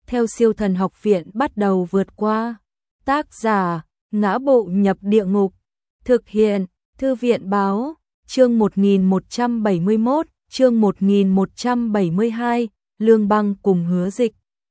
theo Siêu Thần Học Viện bắt đầu vượt qua. Tác giả: Ngã Bộ Nhập Địa Ngục. Thực hiện: Thư viện báo. Chương 1171, chương 1172, Lương Băng cùng Hứa Dịch.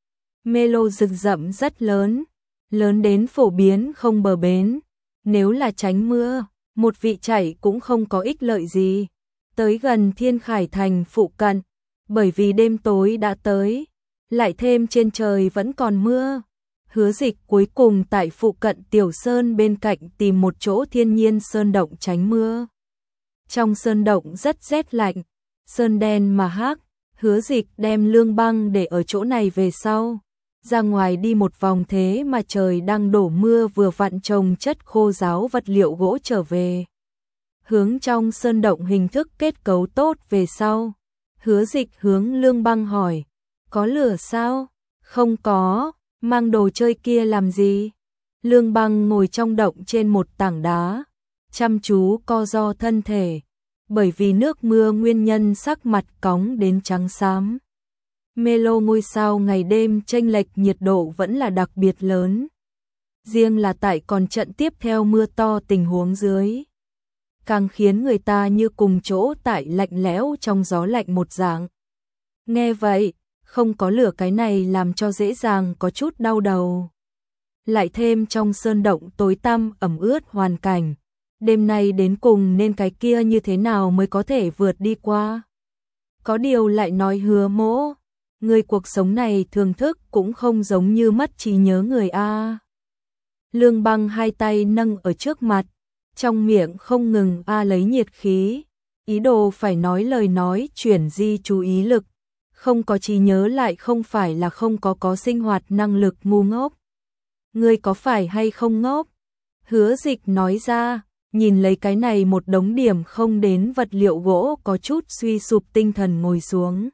Melo rừng rậm rất lớn, lớn đến phổ biến không bờ bến. Nếu là tránh mưa, một vị chạy cũng không có ích lợi gì. Tới gần Thiên Khải Thành phụ cận, bởi vì đêm tối đã tới, lại thêm trên trời vẫn còn mưa. Hứa Dịch cuối cùng tại phụ cận Tiểu Sơn bên cạnh tìm một chỗ thiên nhiên sơn động tránh mưa. Trong sơn động rất rét lạnh, sơn đen mà hắc. Hứa Dịch đem Lương Băng để ở chỗ này về sau, ra ngoài đi một vòng, thế mà trời đang đổ mưa, vừa vặn trồng chất khô ráo vật liệu gỗ trở về. Hướng trong sơn động hình thức kết cấu tốt về sau, Hứa Dịch hướng Lương Băng hỏi: có lửa sao? Không có. Mang đồ chơi kia làm gì? Lương Băng ngồi trong động trên một tảng đá, chăm chú co ro thân thể, bởi vì nước mưa nguyên nhân sắc mặt cóng đến trắng xám. Melo ngôi sao ngày đêm chênh lệch nhiệt độ vẫn là đặc biệt lớn. Riêng là tại còn trận tiếp theo mưa to tình huống dưới, càng khiến người ta như cùng chỗ tại lạnh lẽo trong gió lạnh một dạng. Nghe vậy, không có lửa cái này làm cho dễ dàng có chút đau đầu. Lại thêm trong sơn động tối tăm ẩm ướt hoàn cảnh, đêm nay đến cùng nên cái kia như thế nào mới có thể vượt đi qua. Có điều lại nói Hứa Mỗ, người cuộc sống này thưởng thức cũng không giống như mất trí nhớ người a. Lương Băng hai tay nâng ở trước mặt, trong miệng không ngừng lấy nhiệt khí, ý đồ phải nói lời nói chuyển di chú ý lực. Không có trí nhớ lại không phải là không có sinh hoạt năng lực, ngu ngốc. Ngươi có phải hay không ngốc? Hứa Dịch nói ra, nhìn lấy cái này một đống điểm không đến vật liệu gỗ, có chút suy sụp tinh thần ngồi xuống.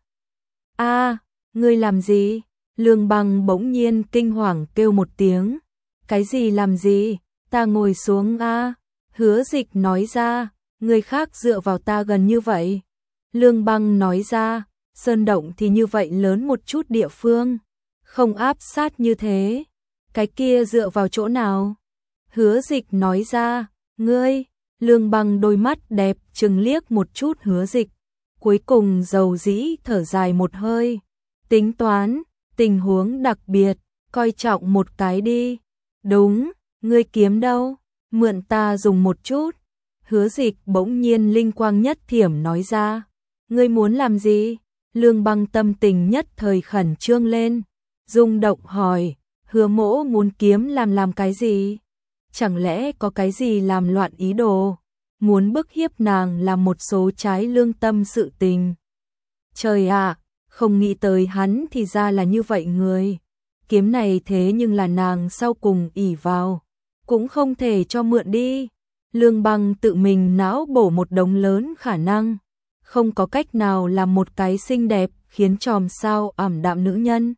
Ngươi làm gì? Lương Băng bỗng nhiên kinh hoàng kêu một tiếng. Cái gì làm gì? Ta ngồi xuống a. Hứa Dịch nói ra, người khác dựa vào ta gần như vậy. Lương Băng nói ra, sơn động thì như vậy lớn một chút địa phương, không áp sát như thế. Cái kia dựa vào chỗ nào? Hứa Dịch nói ra, ngươi. Lương Băng đôi mắt đẹp trừng liếc một chút Hứa Dịch, cuối cùng dầu dĩ thở dài một hơi. Tính toán, tình huống đặc biệt, coi trọng một cái đi. Đúng, ngươi kiếm đâu? Mượn ta dùng một chút. Hứa Dịch bỗng nhiên linh quang nhất thiểm nói ra. Ngươi muốn làm gì? Lương Băng tâm tình nhất thời khẩn trương lên, rung động hỏi, Hứa Mỗ muốn kiếm làm cái gì? Chẳng lẽ có cái gì làm loạn ý đồ, muốn bức hiếp nàng làm một số trái lương tâm sự tình? Trời ạ, không nghĩ tới hắn thì ra là như vậy người. Kiếm này thế nhưng là nàng sau cùng ỷ vào, cũng không thể cho mượn đi. Lương Băng tự mình não bổ một đống lớn khả năng, không có cách nào làm một cái xinh đẹp khiến chòm sao ảm đạm nữ nhân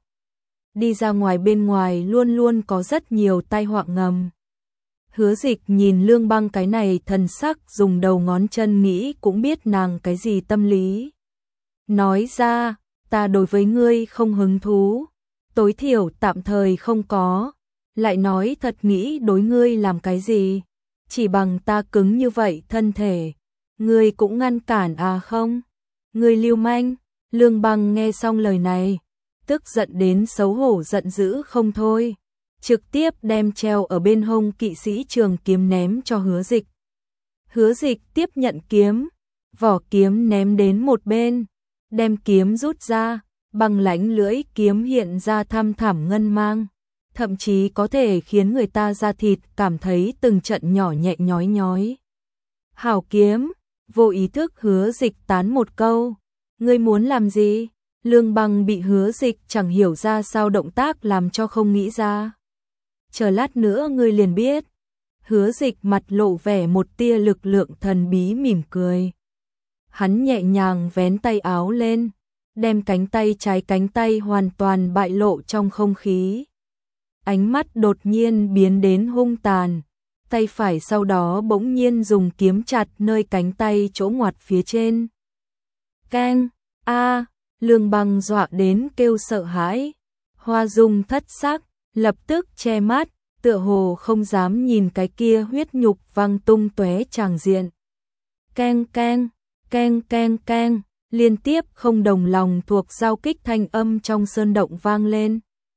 đi ra ngoài, bên ngoài luôn luôn có rất nhiều tai họa ngầm. Hứa Dịch nhìn Lương Băng cái này thần sắc, dùng đầu ngón chân nghĩ cũng biết nàng cái gì tâm lý. Nói ra, ta đối với ngươi không hứng thú, tối thiểu tạm thời không có. Lại nói thật, nghĩ đối ngươi làm cái gì? Chỉ bằng ta cứng như vậy thân thể, ngươi cũng ngăn cản không? Ngươi lưu manh. Lương Băng nghe xong lời này, tức giận đến xấu hổ giận dữ không thôi, trực tiếp đem treo ở bên hông kỵ sĩ trường kiếm ném cho Hứa Dịch. Hứa Dịch tiếp nhận kiếm, vỏ kiếm ném đến một bên, đem kiếm rút ra, băng lãnh lưỡi kiếm hiện ra thăm thẳm ngân mang, thậm chí có thể khiến người ta da thịt cảm thấy từng trận nhỏ nhẹ nhói nhói. Hảo kiếm. Vô ý thức Hứa Dịch tán một câu. Ngươi muốn làm gì? Lương Băng bị Hứa Dịch chẳng hiểu ra sao động tác làm cho không nghĩ ra. Chờ lát nữa ngươi liền biết. Hứa Dịch mặt lộ vẻ một tia lực lượng thần bí mỉm cười. Hắn nhẹ nhàng vén tay áo lên, đem cánh tay trái cánh tay hoàn toàn bại lộ trong không khí. Ánh mắt đột nhiên biến đến hung tàn, tay phải sau đó bỗng nhiên dùng kiếm chặt nơi cánh tay chỗ ngoặt phía trên. Keng! Lương Băng dọa đến kêu sợ hãi, Hoa Dung thất sắc, lập tức che mắt, tựa hồ không dám nhìn cái kia huyết nhục văng tung tóe tràng diện. Keng keng, keng keng keng, liên tiếp không đồng lòng thuộc giao kích thanh âm trong sơn động vang lên.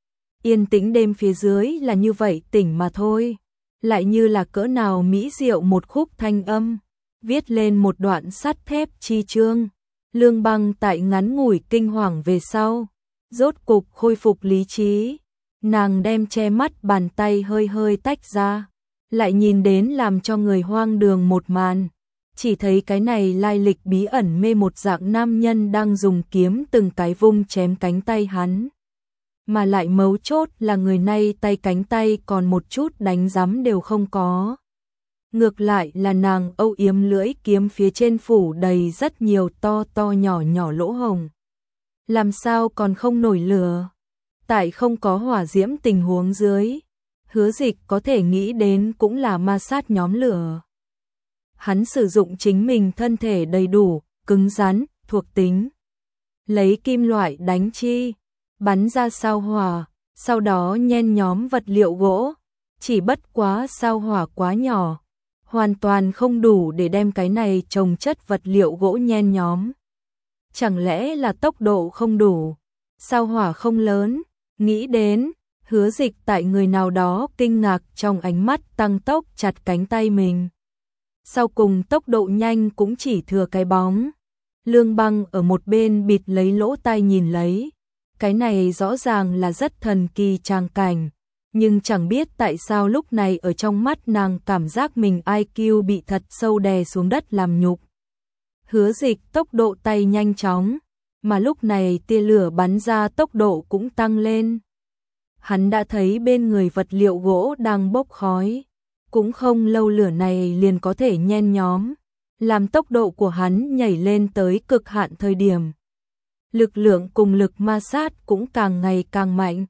Yên tĩnh đêm phía dưới là như vậy tỉnh mà thôi, lại như là cỡ nào mỹ diệu một khúc thanh âm, viết lên một đoạn sắt thép chi chương. Lương Băng tại ngắn ngủi kinh hoàng về sau, rốt cục khôi phục lý trí, nàng đem che mắt bàn tay hơi hơi tách ra, lại nhìn đến làm cho người hoang đường một màn, chỉ thấy cái này lai lịch bí ẩn mê một dạng nam nhân đang dùng kiếm từng cái vung chém cánh tay hắn. Mà lại mấu chốt là người này tay cánh tay còn một chút đánh rắm đều không có. Ngược lại là nàng âu yếm lưỡi kiếm phía trên phủ đầy rất nhiều to to nhỏ nhỏ lỗ hồng. Làm sao còn không nổi lửa? Tại không có hỏa diễm tình huống dưới, Hứa Dịch có thể nghĩ đến cũng là ma sát nhóm lửa. Hắn sử dụng chính mình thân thể đầy đủ, cứng rắn, thuộc tính. Lấy kim loại đánh chi, bắn ra sao hỏa, sau đó nhen nhóm vật liệu gỗ. Chỉ bất quá sao hỏa quá nhỏ, hoàn toàn không đủ để đem cái này trồng chất vật liệu gỗ nhen nhóm. Chẳng lẽ là tốc độ không đủ, sao hỏa không lớn? Nghĩ đến, Hứa Dịch tại người nào đó kinh ngạc trong ánh mắt tăng tốc chặt cánh tay mình. Sau cùng tốc độ nhanh cũng chỉ thừa cái bóng. Lương Băng ở một bên bịt lấy lỗ tai nhìn lấy. Cái này rõ ràng là rất thần kỳ tràng cảnh, nhưng chẳng biết tại sao lúc này ở trong mắt nàng cảm giác mình IQ bị thật sâu đè xuống đất làm nhục. Hứa Dịch tốc độ tay nhanh chóng, mà lúc này tia lửa bắn ra tốc độ cũng tăng lên. Hắn đã thấy bên người vật liệu gỗ đang bốc khói, cũng không lâu lửa này liền có thể nhen nhóm, làm tốc độ của hắn nhảy lên tới cực hạn thời điểm. Lực lượng cùng lực ma sát cũng càng ngày càng mạnh.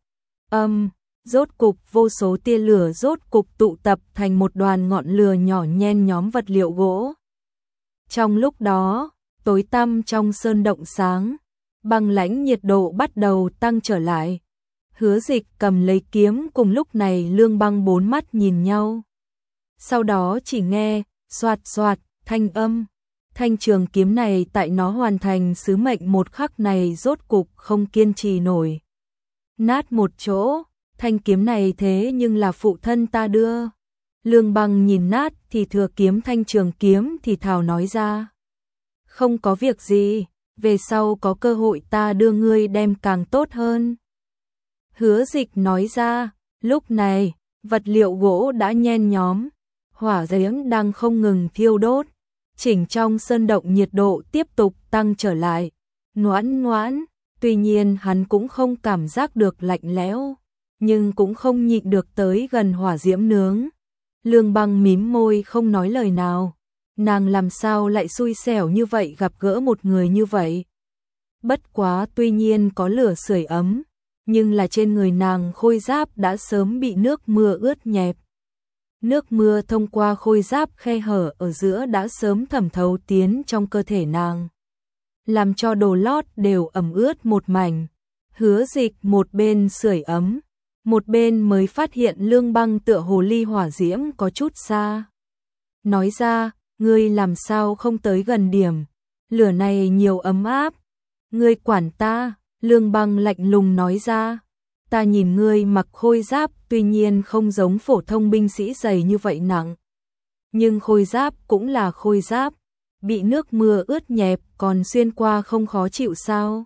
Rốt cục vô số tia lửa rốt cục tụ tập thành một đoàn ngọn lửa nhỏ nhen nhóm vật liệu gỗ. Trong lúc đó, tối tăm trong sơn động sáng, băng lãnh nhiệt độ bắt đầu tăng trở lại. Hứa Dịch cầm lấy kiếm cùng lúc này Lương Băng bốn mắt nhìn nhau. Sau đó chỉ nghe, xoạt xoạt, thanh âm. Thanh trường kiếm này tại nó hoàn thành sứ mệnh một khắc này rốt cục không kiên trì nổi. Nát một chỗ, thanh kiếm này thế nhưng là phụ thân ta đưa. Lương Băng nhìn nát thì thừa kiếm thanh trường kiếm thì thào nói ra. Không có việc gì, về sau có cơ hội ta đưa ngươi đem càng tốt hơn. Hứa Dịch nói ra, lúc này, vật liệu gỗ đã nhen nhóm, hỏa diễm đang không ngừng thiêu đốt. Chỉnh trong sơn động nhiệt độ tiếp tục tăng trở lại, ngoãn ngoãn, tuy nhiên hắn cũng không cảm giác được lạnh lẽo, nhưng cũng không nhịn được tới gần hỏa diễm nướng. Lương Băng mím môi không nói lời nào, nàng làm sao lại xui xẻo như vậy gặp gỡ một người như vậy. Bất quá tuy nhiên có lửa sưởi ấm, nhưng là trên người nàng khôi giáp đã sớm bị nước mưa ướt nhẹp. Nước mưa thông qua khôi giáp khe hở ở giữa đã sớm thẩm thấu tiến trong cơ thể nàng, làm cho đồ lót đều ẩm ướt một mảnh. Hứa Dịch một bên sưởi ấm, một bên mới phát hiện Lương Băng tựa hồ ly hỏa diễm có chút xa. Nói ra, ngươi làm sao không tới gần điểm, lửa này nhiều ấm áp. Ngươi quản ta, Lương Băng lạnh lùng nói ra. Ta nhìn ngươi mặc khôi giáp tuy nhiên không giống phổ thông binh sĩ dày như vậy nặng. Nhưng khôi giáp cũng là khôi giáp, bị nước mưa ướt nhẹp còn xuyên qua không khó chịu sao?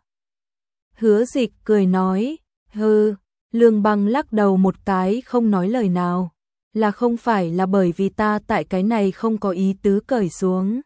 Hứa Dịch cười nói, hừ. Lương Băng lắc đầu một cái không nói lời nào, là không phải là bởi vì ta tại cái này không có ý tứ cởi xuống.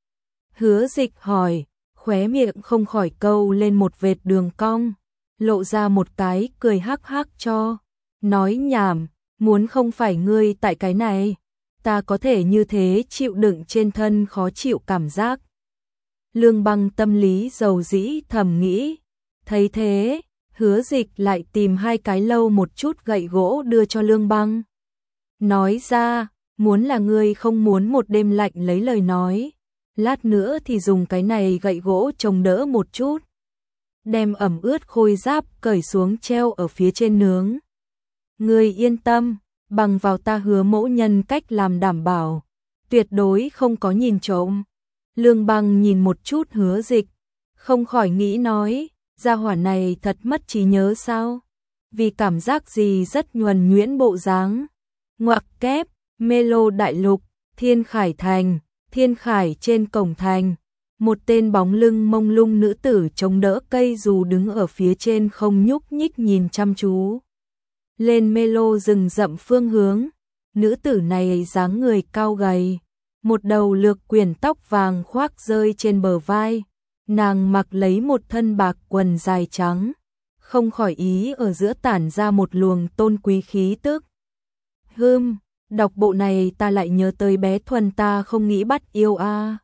Hứa Dịch hỏi, khóe miệng không khỏi câu lên một vệt đường cong, lộ ra một cái cười hắc hắc cho, nói nhảm, muốn không phải ngươi tại cái này, ta có thể như thế chịu đựng trên thân khó chịu cảm giác. Lương Băng tâm lý dầu dĩ thầm nghĩ, thấy thế, Hứa Dịch lại tìm hai cái lâu một chút gậy gỗ đưa cho Lương Băng. Nói ra, muốn là ngươi không muốn một đêm lạnh lấy lời nói, lát nữa thì dùng cái này gậy gỗ chống đỡ một chút. đem ẩm ướt khôi giáp cởi xuống treo ở phía trên nướng. Ngươi yên tâm, bằng vào ta hứa mẫu nhân cách làm đảm bảo, tuyệt đối không có nhìn trộm. Lương Băng nhìn một chút Hứa Dịch, không khỏi nghĩ nói, gia hỏa này thật mất trí nhớ sao? Vì cảm giác gì rất nhuần nhuyễn bộ dáng. Ngoặc kép, Melo đại lục, Thiên Khải thành, Thiên Khải trên cổng thành. Một tên bóng lưng mông lung nữ tử chống đỡ cây dù đứng ở phía trên không nhúc nhích nhìn chăm chú lên Melo rừng rậm phương hướng. Nữ tử này dáng người cao gầy, một đầu lược quyển tóc vàng khoác rơi trên bờ vai, nàng mặc lấy một thân bạc quần dài trắng, không khỏi ý ở giữa tản ra một luồng tôn quý khí tức. Đọc bộ này ta lại nhớ tới bé Thuần ta không nghĩ bắt yêu a.